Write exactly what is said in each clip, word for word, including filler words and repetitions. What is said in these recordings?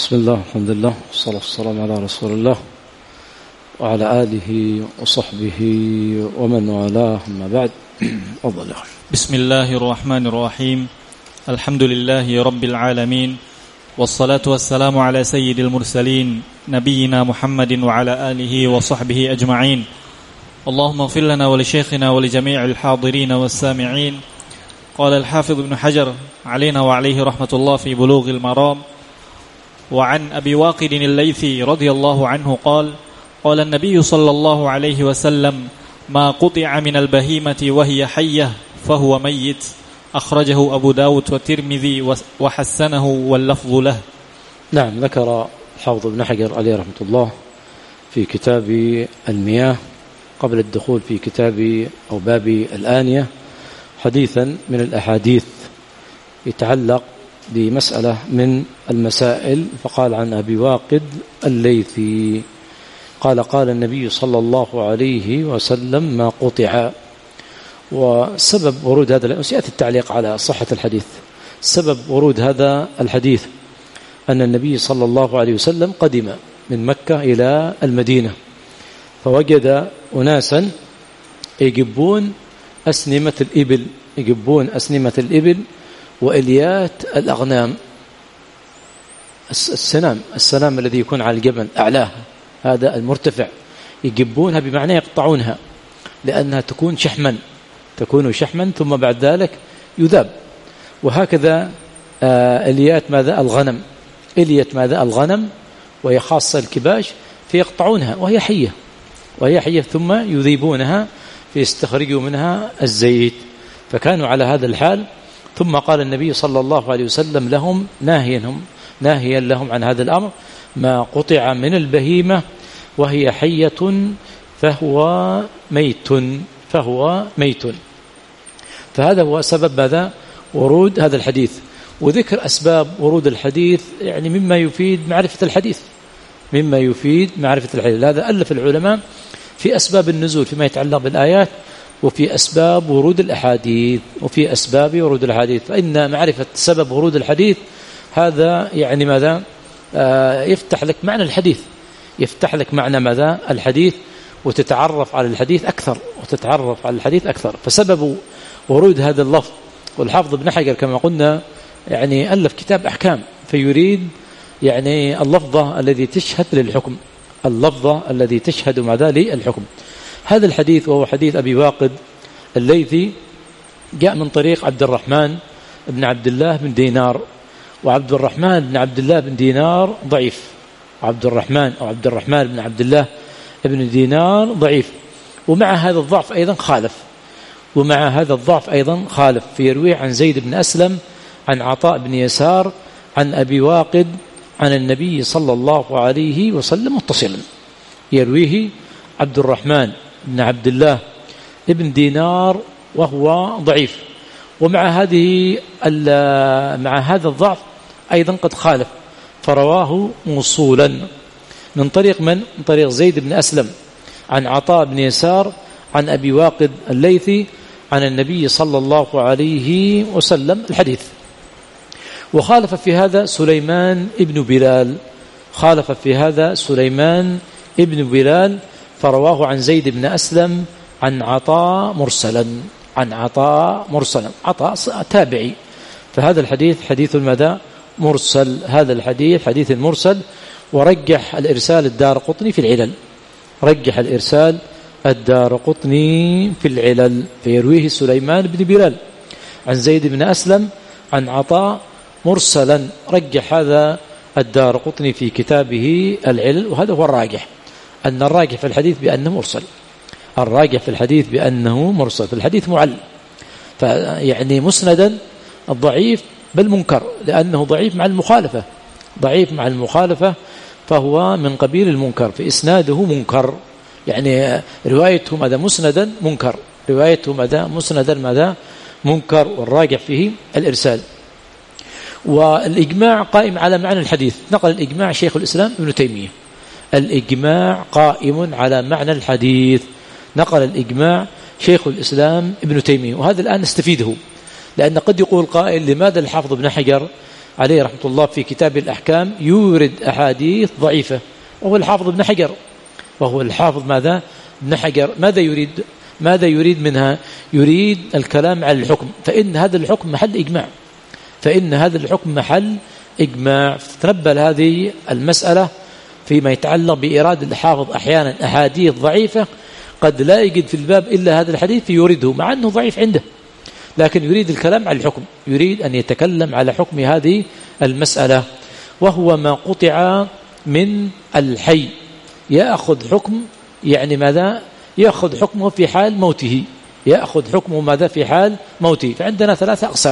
بسم الله الحمد لله والصلاة والسلام على رسول الله وعلى آله وصحبه ومن والاه أما بعد. أفضل. بسم الله الرحمن الرحيم. الحمد لله رب العالمين، والصلاة والسلام على سيد المرسلين نبينا محمد وعلى آله وصحبه أجمعين. اللهم اغفر لنا ولشيخنا ولجميع الحاضرين والسامعين. قال الحافظ ابن حجر علينا وعليه رحمة الله في بلوغ المرام: وعن أبي واقد الليثي رضي الله عنه قال: قال النبي صلى الله عليه وسلم: ما قطع من البهيمة وهي حية فهو ميت. أخرجه أبو داود والترمذي وحسنه واللفظ له. نعم، ذكر الحافظ ابن حجر عليه رحمة الله في كتاب المياه قبل الدخول في كتاب أو باب الآنية حديثا من الأحاديث يتعلق بمسألة من المسائل، فقال عن أبي واقد الليثي قال: قال النبي صلى الله عليه وسلم: ما قطع. وسبب ورود هذا، سيأتي التعليق على صحة الحديث، سبب ورود هذا الحديث أن النبي صلى الله عليه وسلم قدم من مكة إلى المدينة، فوجد أناسا يجبون أسنمة الإبل يجبون أسنمة الإبل وإليات الأغنام، السنام السنام الذي يكون على الجبل أعلاه، هذا المرتفع، يجبونها بمعنى يقطعونها لأنها تكون شحما تكون شحما ثم بعد ذلك يذاب. وهكذا إليات ماذا الغنم إلية ماذا الغنم وهي خاصة الكباش، فيقطعونها وهي حية وهي حية ثم يذيبونها فيستخرجوا منها الزيت. فكانوا على هذا الحال، ثم قال النبي صلى الله عليه وسلم لهم ناهيا ناهيا لهم عن هذا الأمر: ما قطع من البهيمة وهي حية فهو ميت فهو ميت. فهذا هو سبب ماذا ورود هذا الحديث. وذكر أسباب ورود الحديث يعني مما يفيد معرفة الحديث مما يفيد معرفة الحديث. هذا ألف العلماء في أسباب النزول فيما يتعلق بالآيات، وفي أسباب ورود الأحاديث وفي أسباب ورود الحديث. فإن معرفة سبب ورود الحديث هذا يعني ماذا آه يفتح لك معنى الحديث يفتح لك معنى ماذا الحديث وتتعرف على الحديث أكثر وتتعرف على الحديث أكثر. فسبب ورود هذا اللفظ، والحافظ ابن حجر كما قلنا يعني ألف كتاب أحكام، فيريد يعني اللفظة الذي تشهد للحكم اللفظة الذي تشهد مع ذلك الحكم. هذا الحديث وهو حديث أبي واقد الليثي جاء من طريق عبد الرحمن بن عبد الله بن دينار، وعبد الرحمن بن عبد الله بن دينار ضعيف عبد الرحمن أو عبد الرحمن بن عبد الله بن دينار ضعيف، ومع هذا الضعف أيضا خالف ومع هذا الضعف أيضا خالف فيرويه عن زيد بن أسلم عن عطاء بن يسار عن أبي واقد عن النبي صلى الله عليه وسلم متصلا، يرويه عبد الرحمن بن عبد الله ابن دينار وهو ضعيف، ومع هذه مع هذا الضعف أيضا قد خالف فرواه موصولا من طريق من؟ من طريق زيد بن أسلم عن عطاء بن يسار عن أبي واقد الليثي عن النبي صلى الله عليه وسلم الحديث. وخالف في هذا سليمان ابن بلال خالف في هذا سليمان ابن بلال فرواه عن زيد بن أسلم عن عطاء مرسلا عن عطاء مرسلا عطاء تابعي. فهذا الحديث حديث المدى مرسل هذا الحديث حديث مرسل. ورجح الإرسال الدارقطني في العلل رجح الإرسال الدارقطني في العلل فيرويه سليمان بن بلال عن زيد بن أسلم عن عطاء مرسلا. رجح هذا الدارقطني في كتابه العلل، وهذا هو الراجح، أن الراجح في الحديث بأنه مرسل الراجح في الحديث بأنه مرسل. في الحديث معل، فيعني مسندا الضعيف بل منكر، لأنه ضعيف مع المخالفة ضعيف مع المخالفة فهو من قبيل المنكر، في إسناده منكر، يعني روايته ماذا مسندا منكر روايته ماذا مسندا ماذا منكر، والراجح فيه الإرسال. والإجماع قائم على معنى الحديث. نقل الإجماع شيخ الإسلام ابن تيمية الإجماع قائم على معنى الحديث نقل الإجماع شيخ الإسلام ابن تيمية. وهذا الآن نستفيده، لأن قد يقول قائل: لماذا الحافظ ابن حجر عليه رحمة الله في كتاب الأحكام يورد أحاديث ضعيفة، وهو الحافظ ابن حجر وهو الحافظ ماذا ابن حجر ماذا يريد ماذا يريد منها؟ يريد الكلام على الحكم، فإن هذا الحكم محل إجماع فإن هذا الحكم محل إجماع. تنبل هذه المسألة فيما يتعلق بإرادة الحافظ أحيانا أحاديث ضعيفة قد لا يجد في الباب إلا هذا الحديث فيورده مع أنه ضعيف عنده، لكن يريد الكلام على الحكم، يريد أن يتكلم على حكم هذه المسألة، وهو ما قطع من الحي يأخذ حكم يعني ماذا؟ يأخذ حكمه في حال موته يأخذ حكمه ماذا؟ في حال موته. فعندنا ثلاثة أقسام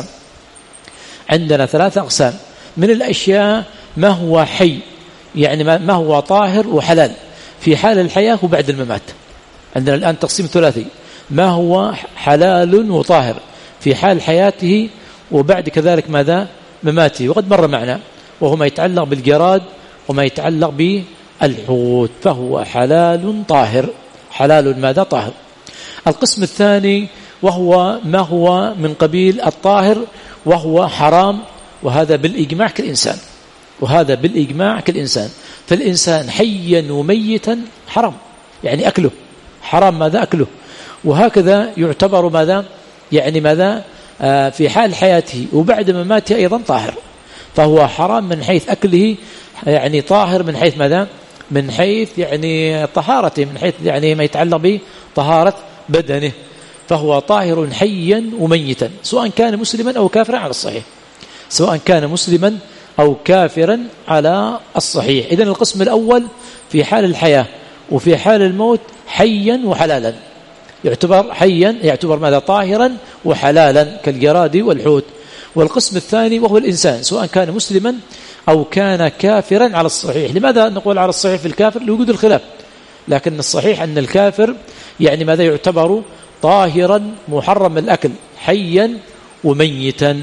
عندنا ثلاثة أقسام من الأشياء: ما هو حي يعني ما هو طاهر وحلال في حال الحياة وبعد الممات. عندنا الآن تقسيم ثلاثي: ما هو حلال وطاهر في حال حياته وبعد كذلك ماذا؟ مماته. وقد مر معنا وهو ما يتعلق بالجراد وما يتعلق بالحوت، فهو حلال طاهر حلال ماذا؟ طاهر. القسم الثاني وهو ما هو من قبيل الطاهر وهو حرام، وهذا بالإجماع كالإنسان وهذا بالإجماع كالإنسان فالإنسان حيا وميتا حرام، يعني أكله حرام ماذا؟ أكله. وهكذا يعتبر ماذا؟ يعني ماذا؟ آه في حال حياته وبعد مماته أيضا طاهر، فهو حرام من حيث أكله، يعني طاهر من حيث ماذا؟ من حيث يعني طهارته، من حيث يعني ما يتعلق بطهارة بدنه، فهو طاهر حيا وميتا سواء كان مسلما أو كافرا على الصحيح سواء كان مسلما أو كافرا على الصحيح. إذن القسم الأول في حال الحياة وفي حال الموت حيا وحلالا، يعتبر حيا يعتبر ماذا؟ طاهرا وحلالا كالجراد والحوت. والقسم الثاني وهو الإنسان سواء كان مسلما أو كان كافرا على الصحيح. لماذا نقول على الصحيح في الكافر؟ لوجود الخلاف، لكن الصحيح أن الكافر يعني ماذا؟ يعتبر طاهرا محرم الأكل حيا وميتا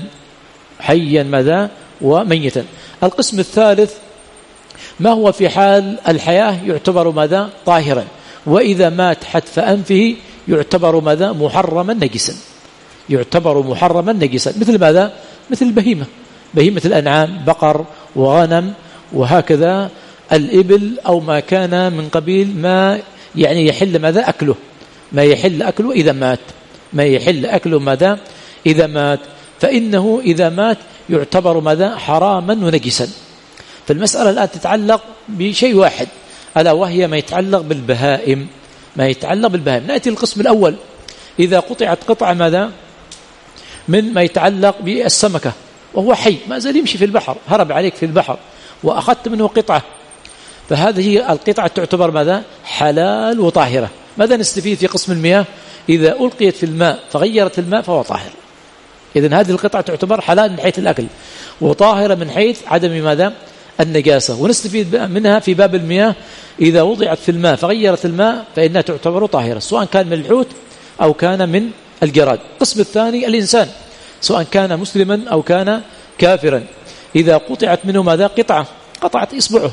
حيا ماذا؟ وميتا. القسم الثالث ما هو في حال الحياة يعتبر ماذا؟ طاهرا، وإذا مات حتف أنفه يعتبر ماذا؟ محرما نجسا يعتبر محرما نجسا مثل ماذا؟ مثل البهيمة بهيمة الأنعام، بقر وغنم وهكذا الإبل أو ما كان من قبيل ما يعني يحل ماذا؟ أكله ما يحل أكله إذا مات ما يحل أكله ماذا؟ إذا مات فإنه إذا مات يعتبر ماذا؟ حراما ونجسا. فالمسألة الآن تتعلق بشيء واحد ألا وهي ما يتعلق بالبهائم ما يتعلق بالبهائم. نأتي القسم الأول: إذا قطعت قطعة ماذا؟ من ما يتعلق بالسمكة وهو حي ما زال يمشي في البحر، هرب عليك في البحر وأخذت منه قطعة، فهذه القطعة تعتبر ماذا؟ حلال وطاهرة. ماذا نستفيد في قسم المياه؟ إذا ألقيت في الماء فغيرت الماء فهو طاهر. إذن هذه القطعة تعتبر حلال من حيث الأكل وطاهرة من حيث عدم ماذا؟ النجاسة. ونستفيد منها في باب المياه: إذا وضعت في الماء فغيرت الماء فإنها تعتبر طاهرة سواء كان من الحوت أو كان من الجراد. القسم الثاني الإنسان سواء كان مسلما أو كان كافرا، إذا قطعت منه ماذا؟ قطعة قطعت إصبعه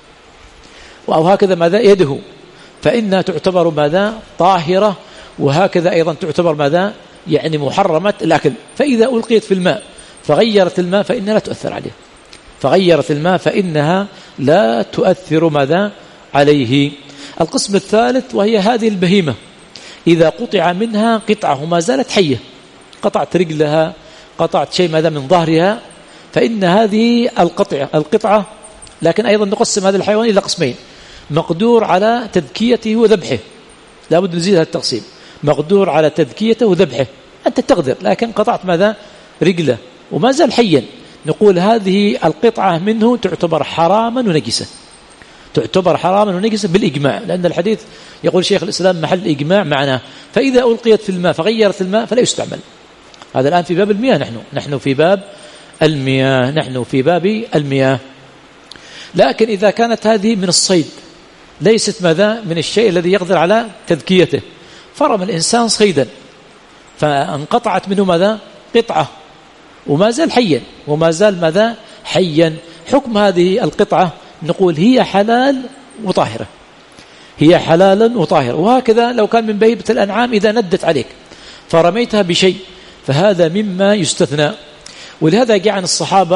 أو هكذا ماذا؟ يده، فإنها تعتبر ماذا؟ طاهرة، وهكذا أيضا تعتبر ماذا؟ يعني محرمة الأكل. فإذا ألقيت في الماء فغيرت الماء فإنها لا تؤثر عليه فغيرت الماء فإنها لا تؤثر ماذا؟ عليه. القسم الثالث وهي هذه البهيمة إذا قطع منها قطعة وما زالت حية، قطعت رجلها قطعت شيء ماذا؟ من ظهرها، فإن هذه القطعة القطعة لكن أيضا نقسم هذا الحيوان إلى قسمين: مقدور على تذكيته وذبحه، لا بد نزيد هذا التقسيم، مقدور على تذكيته وذبحه، أنت تقدر لكن قطعت ماذا؟ رجله وما زال حيا، نقول هذه القطعة منه تعتبر حراما ونجسة تعتبر حراما ونجسة بالإجماع، لأن الحديث يقول شيخ الإسلام محل إجماع معناه. فإذا ألقيت في الماء فغيرت الماء فلا يستعمل. هذا الآن في باب المياه، نحن نحن في باب المياه نحن في باب المياه. لكن إذا كانت هذه من الصيد ليست ماذا؟ من الشيء الذي يقدر على تذكيته، فرمى الإنسان صيدا فانقطعت منه ماذا؟ قطعة وما زال حيا وما زال ماذا؟ حيا. حكم هذه القطعة نقول هي حلال وطاهرة هي حلالا وطاهرة. وهكذا لو كان من بهيمة الأنعام إذا ندت عليك فرميتها بشيء فهذا مما يستثنى. ولهذا جاء عن الصحابة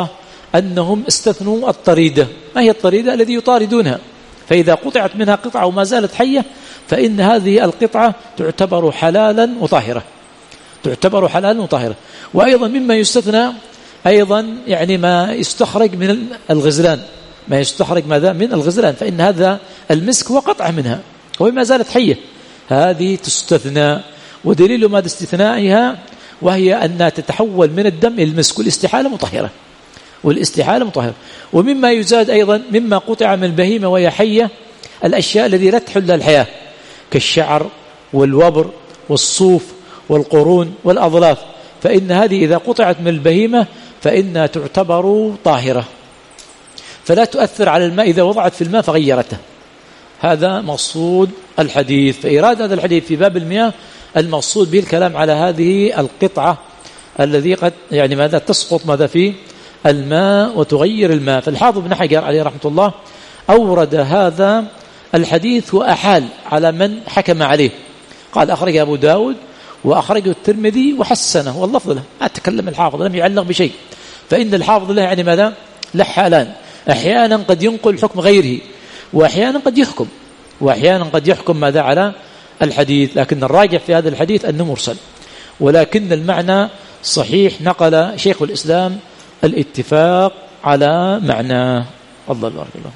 أنهم استثنوا الطريدة. ما هي الطريدة؟ الذي يطاردونها، فإذا قطعت منها قطعة وما زالت حية فإن هذه القطعة تعتبر حلالا وطاهرة، تعتبر حلالا وطاهرة. وأيضا مما يستثنى أيضا يعني ما يستخرج من الغزلان، ما يستخرج ماذا من الغزلان، فإن هذا المسك هو قطعة منها وما زالت حية، هذه تستثنى. ودليل ماذا استثنائها وهي أنها تتحول من الدم إلى المسك، والاستحالة مطهرة، والاستحالة مطهرة. ومما يزاد أيضا مما قطع من البهيمة وهي حية الأشياء التي لا تحل الحياة كالشعر والوبر والصوف والقرون والأظلاف، فإن هذه إذا قطعت من البهيمة فإنها تعتبر طاهرة، فلا تؤثر على الماء إذا وضعت في الماء فغيرته. هذا مقصود الحديث. فإرادة هذا الحديث في باب المياه المقصود به الكلام على هذه القطعة الذي قد يعني ماذا تسقط ماذا في الماء وتغير الماء. فالحافظ بن حجر عليه رحمة الله أورد هذا الحديث وأحال على من حكم عليه، قال أخرج أبو داود وأخرجه الترمذي وحسنه، واللفظ له، أتكلم الحافظ لم يعلق بشيء، فإن الحافظ له يعني ماذا له حالان، أحيانا قد ينقل حكم غيره وأحيانا قد يحكم، وأحيانا قد يحكم ماذا على الحديث، لكن الراجح في هذا الحديث أنه مرسل، ولكن المعنى صحيح. نقل شيخ الإسلام الاتفاق على معناه. الله بارك الله.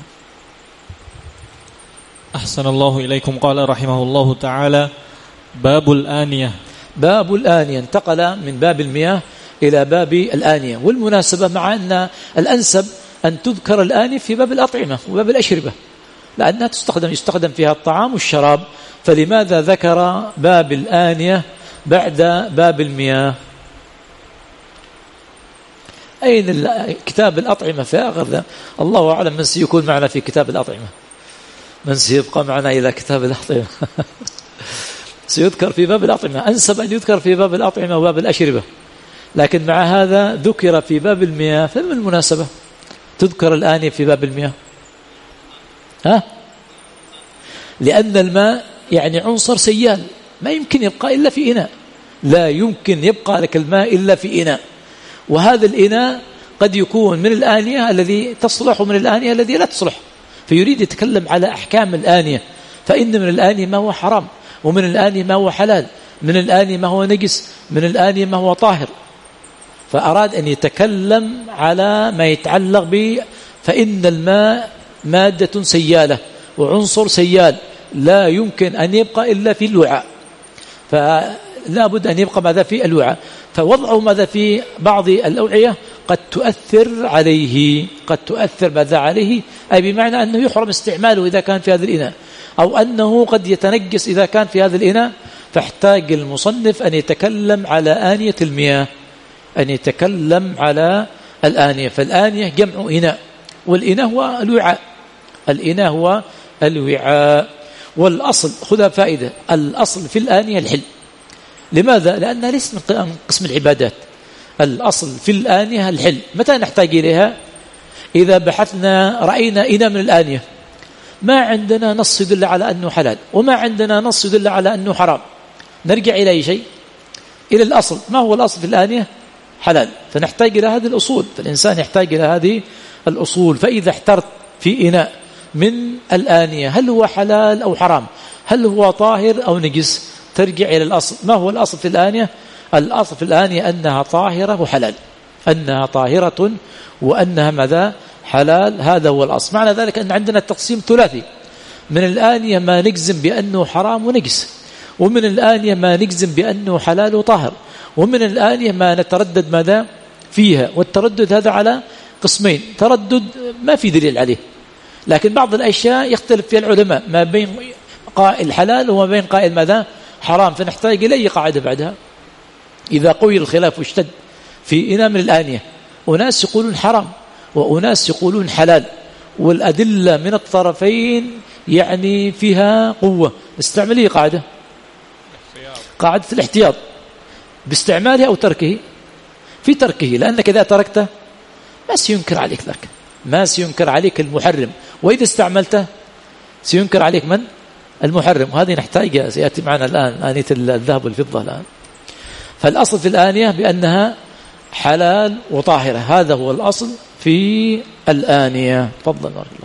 أحسن الله إليكم. قال رحمه الله تعالى: باب الآنية. باب الآنية انتقل من باب المياه إلى باب الآنية، والمناسبة مع أن الأنسب أن تذكر الآنية في باب الأطعمة وباب الأشربة، لأنها تستخدم يستخدم فيها الطعام والشراب، فلماذا ذكر باب الآنية بعد باب المياه؟ أين كتاب الأطعمة في آخر؟ الله أعلم من سيكون معنا في كتاب الأطعمة، من سيبقى معنا إلى كتاب الأطعمة. سيذكر في باب الأطعمة، أنسب أن يذكر في باب الأطعمة وباب الأشربة، لكن مع هذا ذكر في باب المياه، فما المناسبة تذكر الآنية في باب المياه؟ ها؟ لأن الماء يعني عنصر سيال، ما يمكن يبقى إلا في إناء، لا يمكن يبقى لك الماء إلا في إناء، وهذا الإناء قد يكون من الآنية الذي تصلح ومن الآنية الذي لا تصلح، فيريد يتكلم على أحكام الآنية، فإن من الآنية ما هو حرام، ومن الآنية ما هو حلال، من الآنية ما هو نجس، من الآنية ما هو طاهر، فأراد أن يتكلم على ما يتعلق به، فإن الماء مادة سيالة وعنصر سيال لا يمكن أن يبقى إلا في الوعاء، فلا بد أن يبقى ماذا في الوعاء، فوضعه ماذا في بعض الأوعية قد تؤثر عليه، قد تؤثر ماذا عليه، أي بمعنى أنه يحرم استعماله إذا كان في هذا الإناء، أو أنه قد يتنجس إذا كان في هذا الإناء، فاحتاج المصنف أن يتكلم على آنية المياه، أن يتكلم على الآنية. فالآنية جمع إناء، والإناء هو الوعاء، الإناء هو الوعاء. والأصل خذها فائدة، الأصل في الآنية الحل. لماذا؟ لأنها ليس من قسم العبادات، الأصل في الآنية الحل. متى نحتاج إليها؟ إذا بحثنا رأينا إناء من الآنية ما عندنا نص يدل على أنه حلال وما عندنا نص يدل على أنه حرام، نرجع إلى أي شيء؟ إلى الأصل. ما هو الأصل في الآنية؟ حلال، فنحتاج إلى هذه الأصول، فالإنسان يحتاج إلى هذه الأصول. فإذا احترت في إناء من الآنية هل هو حلال أو حرام، هل هو طاهر أو نجس، ترجع إلى الأصل. ما هو الأصل في الآنية؟ الأصل في الآنية أنها طاهرة وحلال، أنها طاهرة وأنها ماذا؟ حلال. هذا هو الأصل. معنى ذلك أن عندنا التقسيم ثلاثي، من الآنية ما نجزم بأنه حرام ونجس، ومن الآنية ما نجزم بأنه حلال وطاهر، ومن الآنية ما نتردد ماذا فيها. والتردد هذا على قسمين، تردد ما في دليل عليه، لكن بعض الأشياء يختلف فيها العلماء ما بين قائل حلال وما بين قائل ماذا حرام، فنحتاج إلى أي قاعدة بعدها. إذا قوي الخلاف واشتد في إناء من الآنية، أناس يقولون حرام وأناس يقولون حلال، والأدلة من الطرفين يعني فيها قوة، استعملي قاعدة قاعدة الاحتياط باستعمالها أو تركه. في تركه، لأنك إذا تركته ما سينكر عليك ذاك، ما سينكر عليك المحرم، وإذا استعملته سينكر عليك من؟ المحرم. وهذه نحتاجها، سيأتي معنا الآن آنية الذهب والفضة الآن. فالأصل في الآنية بأنها حلال وطاهرة، هذا هو الأصل في الآنية. تفضل بارك الله.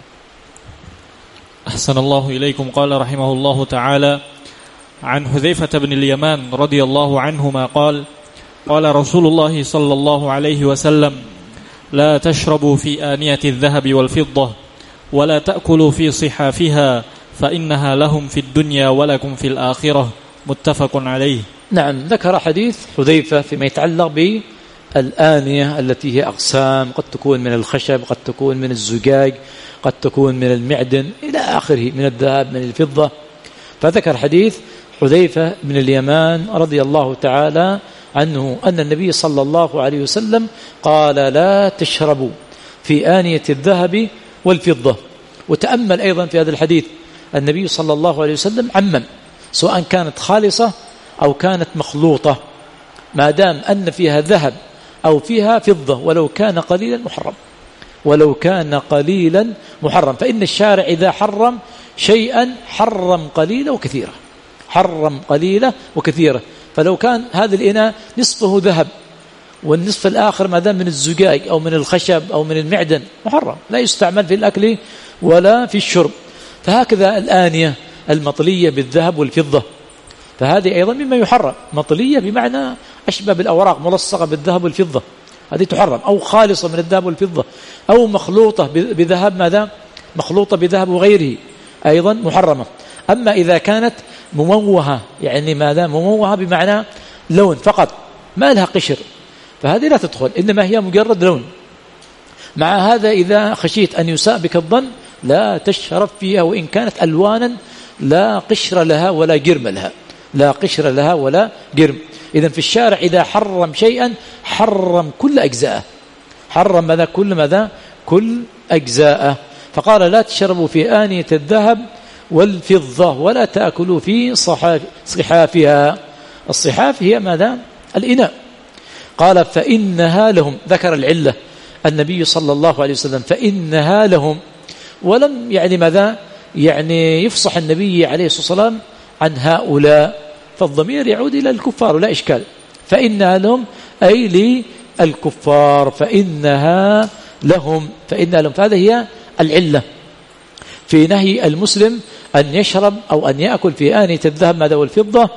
أحسن الله إليكم. قال رحمه الله تعالى: عن حذيفة بن اليمان رضي الله عنهما قال: قال رسول الله صلى الله عليه وسلم: لا تشربوا في آنية الذهب والفضة ولا تأكلوا في صحافها فإنها لهم في الدنيا ولكم في الآخرة. متفق عليه. نعم، ذكر حديث حذيفة فيما يتعلق بالآنية التي هي أقسام، قد تكون من الخشب، قد تكون من الزجاج، قد تكون من المعدن إلى آخره، من الذهب، من الفضة. فذكر حديث حذيفة بن اليمان رضي الله تعالى عنه أن النبي صلى الله عليه وسلم قال: لا تشربوا في آنية الذهب والفضة. وتأمل أيضا في هذا الحديث النبي صلى الله عليه وسلم عمم، سواء كانت خالصة أو كانت مخلوطة، ما دام أن فيها ذهب أو فيها فضة ولو كان قليلا محرم، ولو كان قليلا محرم. فإن الشارع إذا حرم شيئا حرم قليلا وكثيرا، حرم قليلا وكثيرا. فلو كان هذا الإناء نصفه ذهب والنصف الآخر ما دام من الزجاج أو من الخشب أو من المعدن محرم، لا يستعمل في الأكل ولا في الشرب. فهكذا الآنية المطلية بالذهب والفضة، فهذه أيضا مما يحرم. مطلية بمعنى أشبه بالأوراق، ملصقة بالذهب والفضة، هذه تحرم. أو خالصة من الذهب والفضة، أو مخلوطة بذهب، ماذا مخلوطة بذهب وغيره، أيضا محرمة. أما إذا كانت مموهة، يعني ماذا مموهة بمعنى لون فقط، ما لها قشر، فهذه لا تدخل، إنما هي مجرد لون. مع هذا إذا خشيت أن يساء بك الظن لا تشرب فيها وإن كانت ألوانا لا قشر لها ولا جرم لها، لا قشر لها ولا جرم. إذن في الشارع إذا حرم شيئا حرم كل أجزاءه، حرم ماذا كل ماذا كل أجزاءه. فقال: لا تشربوا في آنية الذهب والفضة ولا تأكلوا في صحافها. الصحاف هي ماذا الإناء. قال: فإنها لهم. ذكر العلة النبي صلى الله عليه وسلم: فإنها لهم. ولم يعني ماذا يعني يفصح النبي عليه الصلاة والسلام عن هؤلاء، فالضمير يعود إلى الكفار ولا إشكال. فإنها لهم أي للكفار، فإنها لهم، فإنها لهم. فهذا هي العلة في نهي المسلم أن يشرب أو أن يأكل في آنية الذهب ماذا والفضة،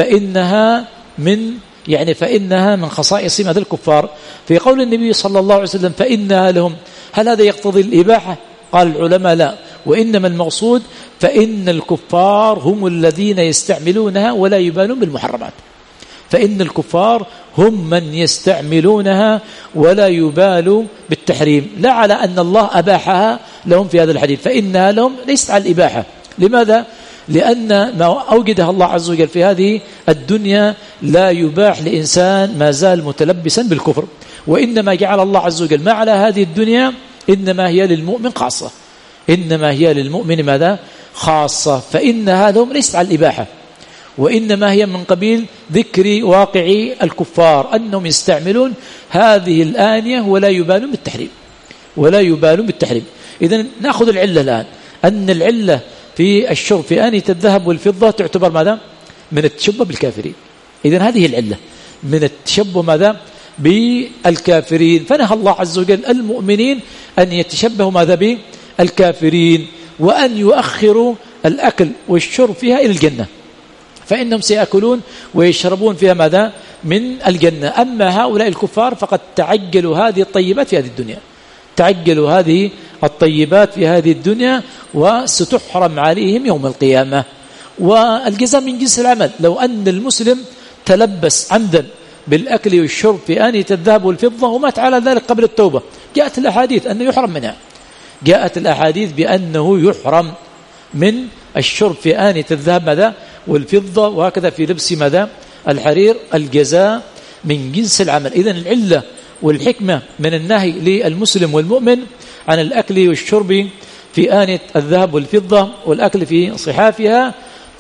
فإنها من يعني فإنها من خصائص ماذا الكفار. في قول النبي صلى الله عليه وسلم: فإنها لهم، هل هذا يقتضي الإباحة؟ قال العلماء: لا، وإنما المقصود فإن الكفار هم الذين يستعملونها ولا يبالون بالمحرمات. فإن الكفار هم من يستعملونها ولا يبالوا بالتحريم، لا على أن الله أباحها لهم في هذا الحديث. فإنها لهم ليست على الإباحة. لماذا؟ لأن ما أوجدها الله عز وجل في هذه الدنيا لا يباح لإنسان ما زال متلبسا بالكفر، وإنما جعل الله عز وجل ما على هذه الدنيا إنما هي للمؤمن خاصة، إنما هي للمؤمن ماذا خاصة. فإنها لهم ليست على الإباحة، وإنما هي من قبيل ذكر واقع الكفار أنهم يستعملون هذه الآنية ولا يبالون بالتحريم، ولا يبالون بالتحريم. إذن نأخذ العلة الآن، أن العلة في الشرب في آنية الذهب والفضة تعتبر ماذا من التشبه بالكافرين. إذن هذه العلة من التشبه ماذا بالكافرين. فنهى الله عز وجل المؤمنين أن يتشبهوا ماذا بالكافرين، وأن يؤخروا الأكل والشرب فيها إلى الجنة، فإنهم سيأكلون ويشربون فيها ماذا من الجنة. أما هؤلاء الكفار فقد تعجلوا هذه الطيبات في هذه الدنيا، تعجلوا هذه الطيبات في هذه الدنيا، وستحرم عليهم يوم القيامة. والجزاء من جنس العمل. لو أن المسلم تلبس عمدا بالأكل والشرب في آنية الذهب والفضة ومات على ذلك قبل التوبة، جاءت الأحاديث أنه يحرم منها، جاءت الأحاديث بأنه يحرم من الشرب في آنية الذهب ماذا والفضة، وهكذا في لبس ماذا الحرير. الجزاء من جنس العمل. إذن العلة والحكمة من النهي للمسلم والمؤمن عن الأكل والشرب في آنية الذهب والفضة والأكل في صحافها،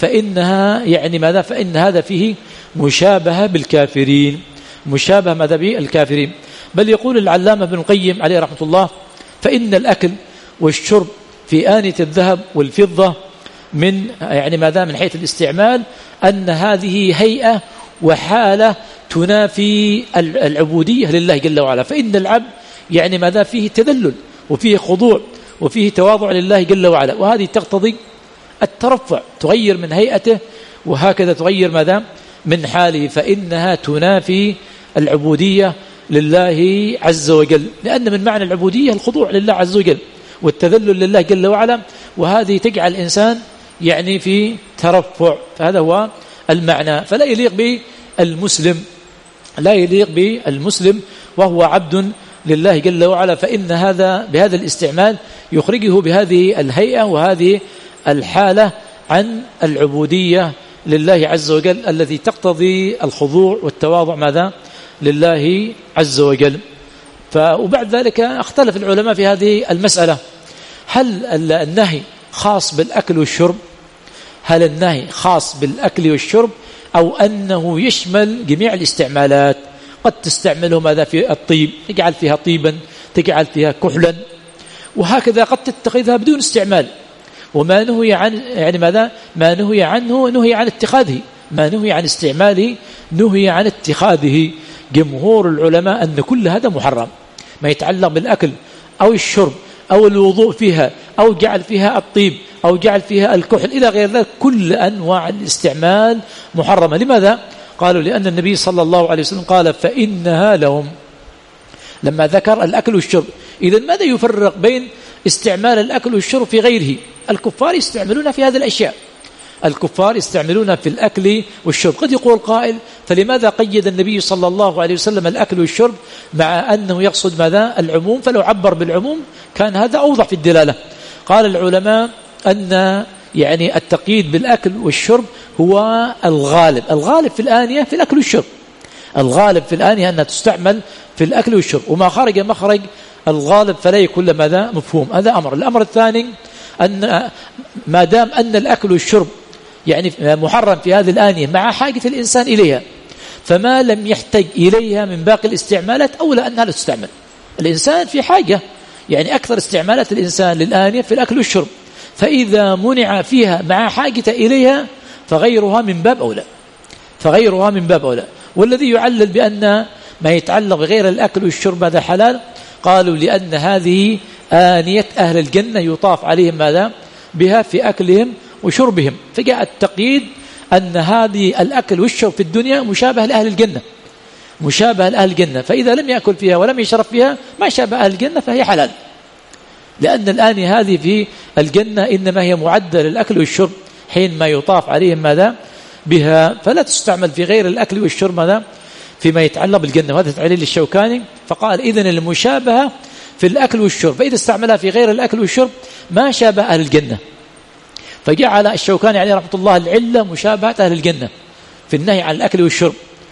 فإنها يعني ماذا فإن هذا فيه مشابهة بالكافرين، مشابهة ماذا بالكافرين. بل يقول العلامة ابن القيم عليه رحمة الله: فإن الأكل والشرب في آنية الذهب والفضة من يعني ماذا من حيث الاستعمال أن هذه هيئة وحالة تنافي العبودية لله جل وعلا. فإن العبد يعني ماذا فيه تذلل وفيه خضوع وفيه تواضع لله جل وعلا، وهذه تقتضي الترفع، تغير من هيئته وهكذا تغير ماذا من حاله، فإنها تنافي العبودية لله عز وجل، لأن من معنى العبودية الخضوع لله عز وجل والتذلل لله جل وعلا، وهذه تجعل الإنسان يعني في ترفع، فهذا هو المعنى. فلا يليق بالمسلم لا يليق بالمسلم وهو عبد لله جل وعلا، فإن هذا بهذا الاستعمال يخرجه بهذه الهيئة وهذه الحالة عن العبودية لله عز وجل الذي تقتضي الخضوع والتواضع ماذا لله عز وجل. وبعد ذلك اختلف العلماء في هذه المسألة، هل النهي خاص بالأكل والشرب هل النهي خاص بالأكل والشرب أو أنه يشمل جميع الاستعمالات؟ قد تستعمله ماذا في الطيب، تجعل فيها طيبا، تجعل فيها كحلا، وهكذا قد تتخذها بدون استعمال، وما نهي عن يعني ماذا ما نهي عنه نهي عن اتخاذه، ما نهي عن استعماله نهي عن اتخاذه. جمهور العلماء أن كل هذا محرم، ما يتعلق بالأكل أو الشرب أو الوضوء فيها أو جعل فيها الطيب أو جعل فيها الكحل إلى غير ذلك، كل أنواع الاستعمال محرمة. لماذا؟ قالوا لأن النبي صلى الله عليه وسلم قال فإنها لهم، لما ذكر الأكل والشرب. إذن ماذا يفرق بين استعمال الأكل والشرب في غيره؟ الكفار يستعملون في هذه الأشياء، الكفار يستعملون في الأكل والشرب. قد يقول قائل فلماذا قيد النبي صلى الله عليه وسلم الأكل والشرب مع أنه يقصد ماذا العموم؟ فلو عبر بالعموم كان هذا أوضح في الدلالة. قال العلماء أن يعني التقييد بالأكل والشرب هو الغالب، الغالب في الآنية في الأكل والشرب، الغالب في الآنية أنها تستعمل في الأكل والشرب، وما خرج مخرج الغالب فلا يكون ماذا مفهوم. هذا أمر. الأمر الثاني أن ما دام أن الأكل والشرب يعني محرم في هذه الآنية مع حاجة الإنسان إليها، فما لم يحتاج إليها من باقي الاستعمالات أولى أنها لا تستعمل. الإنسان في حاجة، يعني أكثر استعمالات الإنسان للآنية في الأكل والشرب، فإذا منع فيها مع حاجة إليها فغيرها من باب أولى، فغيرها من باب أولى. والذي يعلل بأن ما يتعلق بغير الأكل والشرب هذا حلال، قالوا لأن هذه آنية أهل الجنة يطاف عليهم ماذا بها في أكلهم وشربهم، فجاء التقييد أن هذه الأكل والشرب في الدنيا مشابه لأهل الجنة، مشابه لأهل الجنة، فإذا لم يأكل فيها ولم يشرب فيها ما شابه أهل الجنة فهي حلال، لأن الآنية هذه في الجنة إنما هي معدة للأكل والشرب حين ما يطاف عليهم ماذا بها، فلا تستعمل في غير الأكل والشرب ماذا فيما يتعلق بالجنة. وهذا تعليل الشوكاني، فقال إذن المشابهة في الأكل والشرب، فإذا استعملها في غير الأكل والشرب ما شابه أهل الجنة، فجعل الشوكاني عليه رحمة الله العلة مشابهة أهل الجنة في النهي عن الأكل والشرب،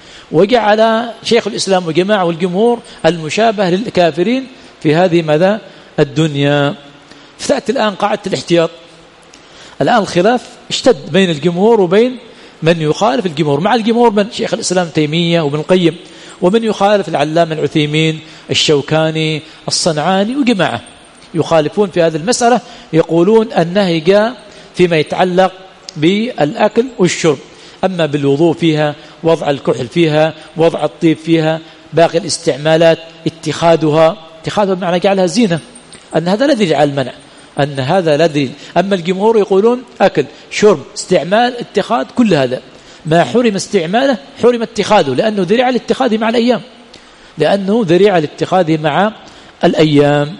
وجعل شيخ الإسلام وجماعة والجمهور المشابه للكافرين في هذه ماذا الدنيا. فتأتي الآن قاعدة الاحتياط. الآن الخلاف اشتد بين الجمهور وبين من يخالف الجمهور، مع الجمهور من شيخ الإسلام تيمية وابن القيم، ومن يخالف العلامة العثيمين الشوكاني الصنعاني وجماعة يخالفون في هذه المسألة، يقولون النهي جاء فيما يتعلق بالأكل والشرب، أما بالوضوء فيها، وضع الكحل فيها، وضع الطيب فيها، باقي الاستعمالات اتخاذها اتخاذها بمعنى جعلها زينة، أن هذا الذي جعل المنع، أن هذا الذي. أما الجمهور يقولون أكل شرب استعمال اتخاذ كل هذا ما حرم استعماله حرم اتخاذه، لأنه ذريعة لاتخاذه مع الأيام، لأنه ذريعة لاتخاذه مع الأيام.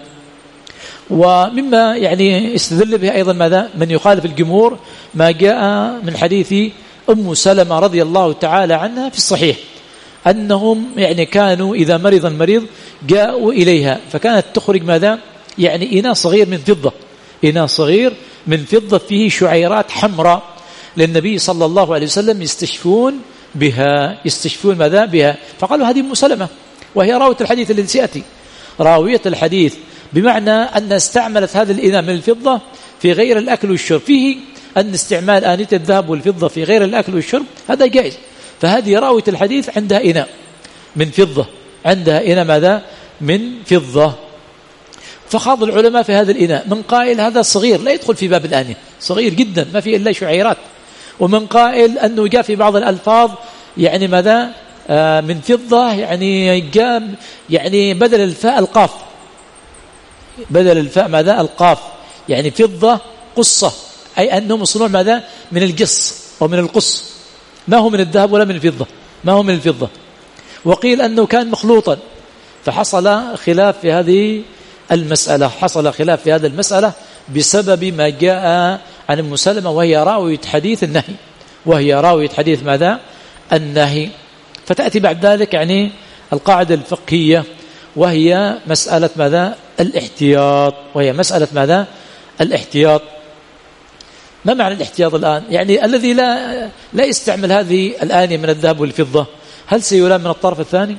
ومما يعني استدل به أيضا ماذا من يخالف الجمهور ما جاء من حديث أم سلمة رضي الله تعالى عنها في الصحيح، أنهم يعني كانوا إذا مرض المريض جاءوا إليها فكانت تخرج ماذا يعني إناء صغير من فضة، إناء صغير من فضة فيه شعيرات حمراء للنبي صلى الله عليه وسلم يستشفون بها، يستشفون ماذا بها. فقالوا هذه أم سلمة، وهي راوية الحديث الذي سيأتي، راوية الحديث، بمعنى أن استعملت هذا الإناء من الفضة في غير الأكل والشرب، فيه أن استعمال آنية الذهب والفضة في غير الأكل والشرب هذا جائز. فهذه راوية الحديث عندها إناء من فضة، عندها إناء ماذا من فضة. فخاض العلماء في هذا الإناء، من قائل هذا صغير لا يدخل في باب الآنية، صغير جدا ما فيه إلا شعيرات، ومن قائل أنه جاء في بعض الألفاظ يعني ماذا آه من فضة، يعني جاء يعني بدل الفاء القاف، بدل الفاء ماذا القاف، يعني فضة قصة، أي أنهم يصنعون ماذا من القص أو من القص، ما هو من الذهب ولا من الفضة، ما هو من الفضة. وقيل أنه كان مخلوطا، فحصل خلاف في هذه المسألة، حصل خلاف في هذه المسألة بسبب ما جاء عن أم سلمة وهي راوية حديث النهي، وهي راوية حديث ماذا النهي. فتأتي بعد ذلك يعني القاعدة الفقهية وهي مسألة ماذا الاحتياط، وهي مسألة ماذا الاحتياط. ما معنى الاحتياط الآن؟ يعني الذي لا لا يستعمل هذه الآنية من الذهب والفضة هل سيلام من الطرف الثاني؟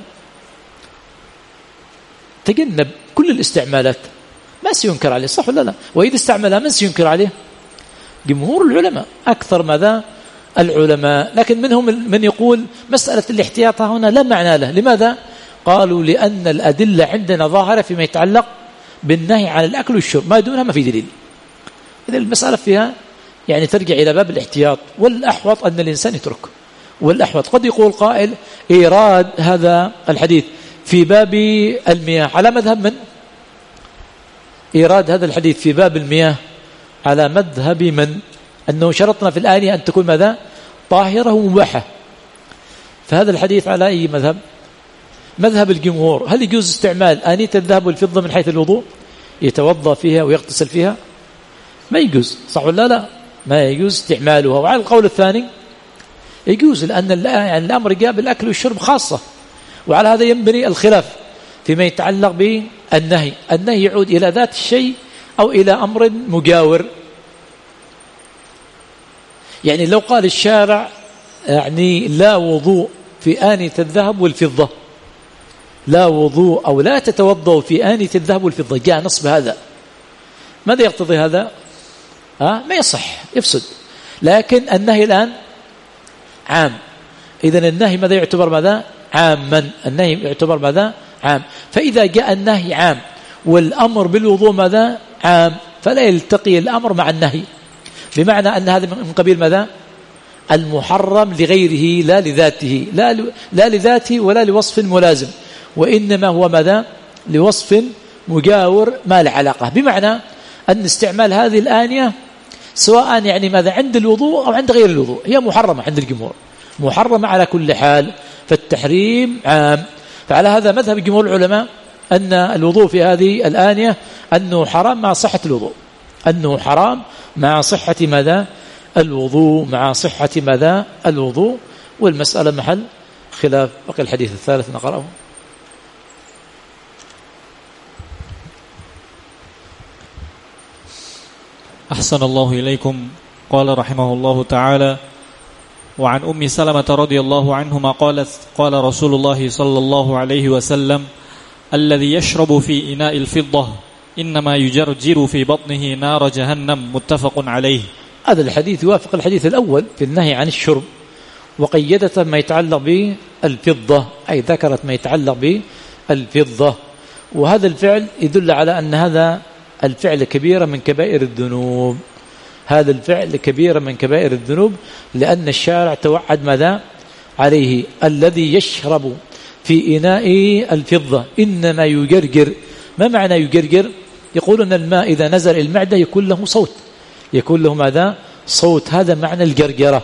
تجنب كل الاستعمالات، ما سينكر عليه، صح ولا لا؟ وإذا استعملها من سينكر عليه؟ جمهور العلماء، أكثر ماذا العلماء. لكن منهم من يقول مسألة الاحتياط هنا لا معنى له. لماذا؟ قالوا لأن الأدلة عندنا ظاهرة فيما يتعلق بالنهي عن الأكل والشرب، ما دونها ما في دليل. إذا المسألة فيها يعني ترجع إلى باب الاحتياط، والأحوط أن الإنسان يترك. والأحوط قد يقول قائل إيراد هذا الحديث في باب المياه على مذهب من؟ إيراد هذا الحديث في باب المياه على مذهب من؟ أنه شرطنا في الآنية أن تكون ماذا طاهرة ومباحة. فهذا الحديث على أي مذهب؟ مذهب الجمهور. هل يجوز استعمال آنية الذهب والفضة من حيث الوضوء، يتوضأ فيها ويغتسل فيها؟ ما يجوز، صح ولا لا؟ ما يجوز استعمالها. وعلى القول الثاني يجوز، لأن يعني الأمر جاء بالأكل والشرب خاصة. وعلى هذا ينبني الخلاف فيما يتعلق بالنهي. النهي يعود إلى ذات الشيء أو إلى أمر مجاور. يعني لو قال الشارع يعني لا وضوء في آنية الذهب والفضة، لا وضوء أو لا تتوضأ في آنية الذهب والفضة، جاء نص بهذا، ماذا يقتضي هذا؟ ها؟ ما يصح، يفسد. لكن النهي الآن عام، إذن النهي ماذا يعتبر ماذا عاما؟ النهي يعتبر ماذا عام. فإذا جاء النهي عام والأمر بالوضوء ماذا عام، فلا يلتقي الأمر مع النهي، بمعنى أن هذا من قبيل ماذا المحرم لغيره لا لذاته، لا, لا لذاته ولا لوصف ملازم، وإنما هو ماذا لوصف مجاور ما له علاقة. بمعنى أن استعمال هذه الآنية سواء يعني ماذا عند الوضوء أو عند غير الوضوء هي محرمة عند الجمهور، محرمة على كل حال، فالتحريم عام. فعلى هذا مذهب جمهور العلماء أن الوضوء في هذه الآنية أنه حرام مع صحة الوضوء، أنه حرام مع صحة ماذا الوضوء، مع صحة ماذا الوضوء. والمسألة محل خلاف. بقي الحديث الثالث نقرأه. أحسن الله إليكم. قال رحمه الله تعالى: وعن أم سلمة رضي الله عنهما قالت: قال رسول الله صلى الله عليه وسلم: الذي يشرب في إناء الفضة إنما يجرجر في بطنه نار جهنم. متفق عليه. هذا الحديث يوافق الحديث الأول في النهي عن الشرب، وقيدت ما يتعلق بالفضة، أي ذكرت ما يتعلق بالفضة. وهذا الفعل يدل على أن هذا الفعل كبيرة من كبائر الذنوب، هذا الفعل كبيرة من كبائر الذنوب، لأن الشارع توعد ماذا عليه: الذي يشرب في إناء الفضة إنما يجرجر. ما معنى يجرجر؟ يقول أن الماء إذا نزل المعدة يكون له صوت، يكون له ماذا صوت، هذا معنى الجرجرة.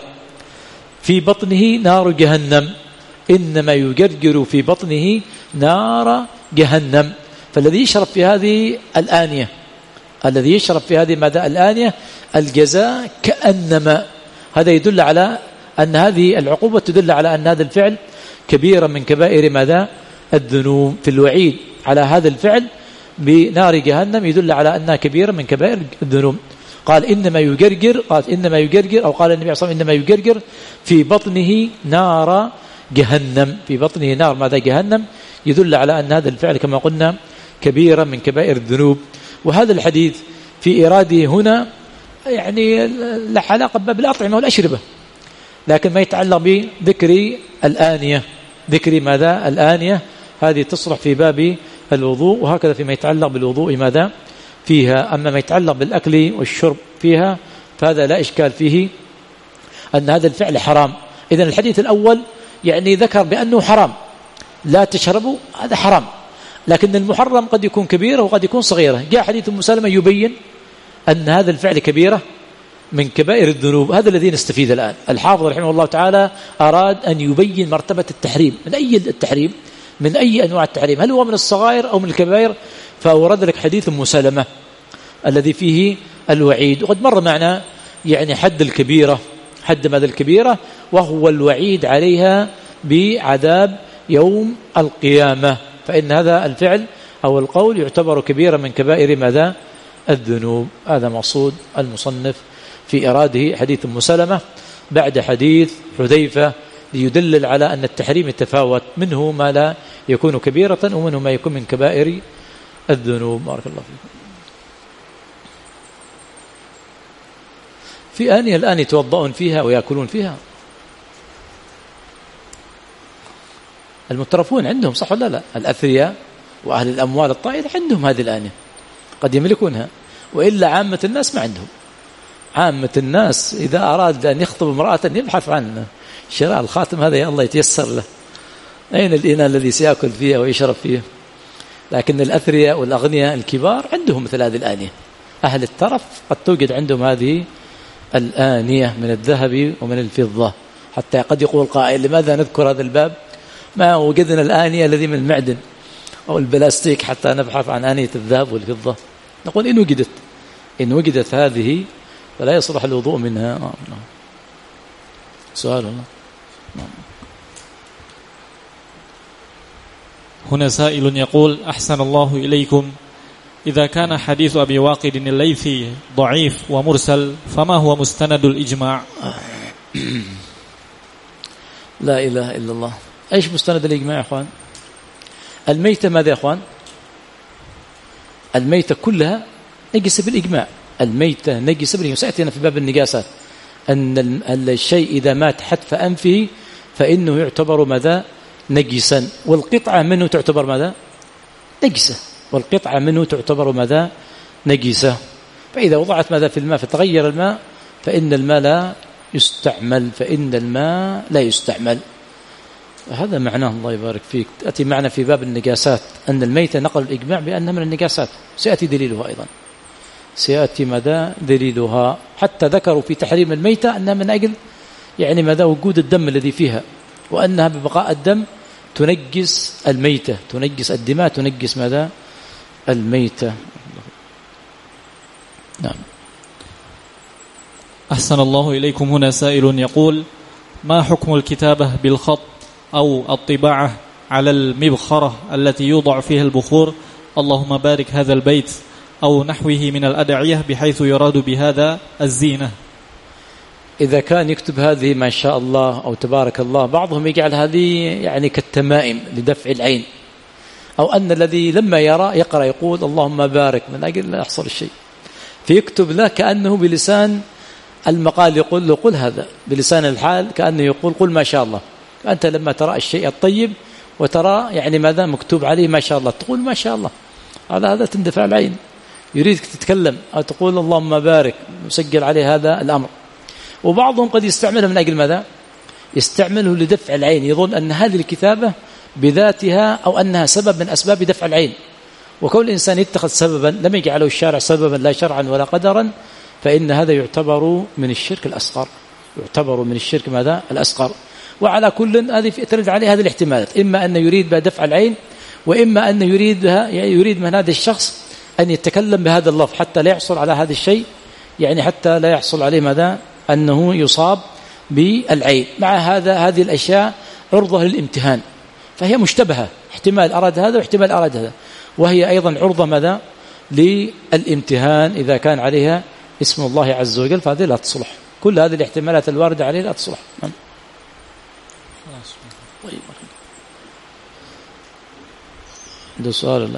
في بطنه نار جهنم، إنما يجرجر في بطنه نار جهنم. فالذي يشرب في هذه الآنية، الذي يشرب في هذه ماذا الآنية الجزاء كأنما، هذا يدل على أن هذه العقوبة تدل على أن هذا الفعل كبيرة من كبائر ماذا الذنوب. في الوعيد على هذا الفعل بنار جهنم يدل على أنها كبيرة من كبائر الذنوب. قال إنما يجرجر، قال إنما يجرجر، أو قال النبي صلى الله عليه وسلم إنما يجرجر في بطنه نار جهنم، في بطنه نار ماذا جهنم، يدل على أن هذا الفعل كما قلنا كبيرة من كبائر الذنوب. وهذا الحديث في إراده هنا يعني له علاقة بباب الأطعمة والأشربة، لكن ما يتعلق بذكر الآنية، ذكر ماذا الآنية هذه تصلح في باب الوضوء، وهكذا فيما يتعلق بالوضوء ماذا فيها. أما ما يتعلق بالأكل والشرب فيها فهذا لا إشكال فيه أن هذا الفعل حرام. إذن الحديث الأول يعني ذكر بأنه حرام، لا تشربوا، هذا حرام. لكن المحرم قد يكون كبيرة وقد يكون صغيرة. جاء حديث أم سلمة يبين أن هذا الفعل كبيرة من كبائر الذنوب. هذا الذي نستفيد الآن. الحافظ رحمه الله تعالى أراد أن يبين مرتبة التحريم. من أي التحريم؟ من أي أنواع التحريم؟ هل هو من الصغائر أو من الكبائر؟ فأورد لك حديث أم سلمة الذي فيه الوعيد. وقد مر معنا يعني حد الكبيرة، حد ماذا الكبيرة؟ وهو الوعيد عليها بعذاب يوم القيامة. فإن هذا الفعل أو القول يعتبر كبيرة من كبائر ماذا؟ الذنوب. هذا مقصود المصنف في إراده حديث أم سلمة بعد حديث حذيفة، ليدلل على أن التحريم يتفاوت، منه ما لا يكون كبيرة ومنه ما يكون من كبائر الذنوب. بارك الله فيكم. في آنية الآن يتوضؤون فيها ويأكلون فيها المترفون، عندهم صح ولا لا؟ الأثرياء وأهل الأموال الطائلة عندهم هذه الآنية، قد يملكونها، وإلا عامة الناس ما عندهم. عامة الناس إذا أراد أن يخطب امرأة يبحث عن شراء الخاتم هذا، يا الله يتيسر له، أين الإناء الذي سيأكل فيه ويشرب فيه؟ لكن الأثرياء والأغنياء الكبار عندهم مثل هذه الآنية. أهل الترف قد توجد عندهم هذه الآنية من الذهب ومن الفضة. حتى قد يقول قائل لماذا نذكر هذا الباب ما وجدنا الآنية الذي من المعدن أو البلاستيك حتى نبحث عن آنية الذهب والفضة؟ نقول إن وجدت إن وجدت هذه فلا يصلح الوضوء منها. سؤال الله. هنا سائل يقول: أحسن الله إليكم، إذا كان حديث أبي واقد الليثي ضعيف ومرسل فما هو مستند الإجماع؟ لا إله إلا الله. إيش مستند الإجماع يا أخوان؟ الميتة ماذا يا أخوان؟ الميتة كلها نجس بالإجماع. الميتة نجس بالإجماع. سأتينا في باب النجاسات أن الشيء إذا مات حتف أنفه فإنه يعتبر ماذا؟ نجسا. والقطعة منه تعتبر ماذا؟ نجسة. والقطعة منه تعتبر ماذا؟ نجسة. فإذا وضعت ماذا في الماء فتغير الماء فإن الماء لا يستعمل فإن الماء لا يستعمل. هذا معناه الله يبارك فيك. تأتي معنا في باب النجاسات أن الميتة نقل الإجماع بأنها من النجاسات. سيأتي دليلها أيضا، سيأتي مدى دليلها. حتى ذكروا في تحريم الميتة أنها من أجل يعني مدى وجود الدم الذي فيها، وأنها ببقاء الدم تنجس الميتة، تنجس الدماء، تنجس مدى الميتة. نعم. أحسن الله إليكم. هنا سائل يقول: ما حكم الكتابة بالخط أو الطباعة على المبخرة التي يوضع فيها البخور اللهم بارك هذا البيت أو نحوه من الأدعية بحيث يراد بهذا الزينة؟ إذا كان يكتب هذه ما شاء الله أو تبارك الله، بعضهم يجعل هذه يعني كالتمائم لدفع العين، أو أن الذي لما يرى يقرأ يقول اللهم بارك من أجل لا يحصل الشيء، فيكتب له كأنه بلسان المقال يقول له قل هذا، بلسان الحال كأنه يقول قل ما شاء الله. فأنت لما ترى الشيء الطيب وترى يعني ماذا مكتوب عليه ما شاء الله تقول ما شاء الله، هذا هذا تندفع العين. يريدك تتكلم أو تقول اللهم بارك مسجل عليه هذا الأمر. وبعضهم قد يستعمله من أجل ماذا؟ يستعمله لدفع العين، يظن أن هذه الكتابة بذاتها أو أنها سبب من أسباب دفع العين. وكل إنسان يتخذ سببا لم يجعله الشارع سببا لا شرعا ولا قدرا، فإن هذا يعتبر من الشرك الأصغر، يعتبر من الشرك ماذا؟ الأصغر. وعلى كل هذه ترد عليه هذه الاحتمالات، إما أن يريد بها دفع العين، وإما أن يريدها يريد من هذا الشخص أن يتكلم بهذا اللفظ حتى لا يحصل على هذا الشيء، يعني حتى لا يحصل عليه ماذا؟ أنه يصاب بالعين. مع هذا هذه الأشياء عرضة للامتهان، فهي مشتبهة، احتمال أراد هذا واحتمال أراد هذا، وهي أيضا عرضة ماذا؟ للامتهان إذا كان عليها اسم الله عز وجل، فهذه لا تصلح. كل هذه الاحتمالات الواردة عليه لا تصلح. طيب عنده سؤال الله؟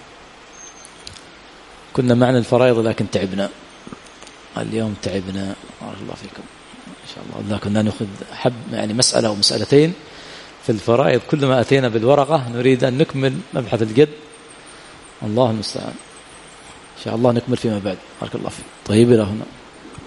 كنا معنا الفرائض لكن تعبنا اليوم، تعبنا. بارك الله فيكم إن شاء الله. إذا كنا نأخذ حب يعني مسألة أو مسألتين في الفرائض، كلما أتينا بالورقة نريد أن نكمل مبحث الجد، الله المستعان. إن شاء الله نكمل فيما بعد. بارك الله فيك. طيب إلى هنا.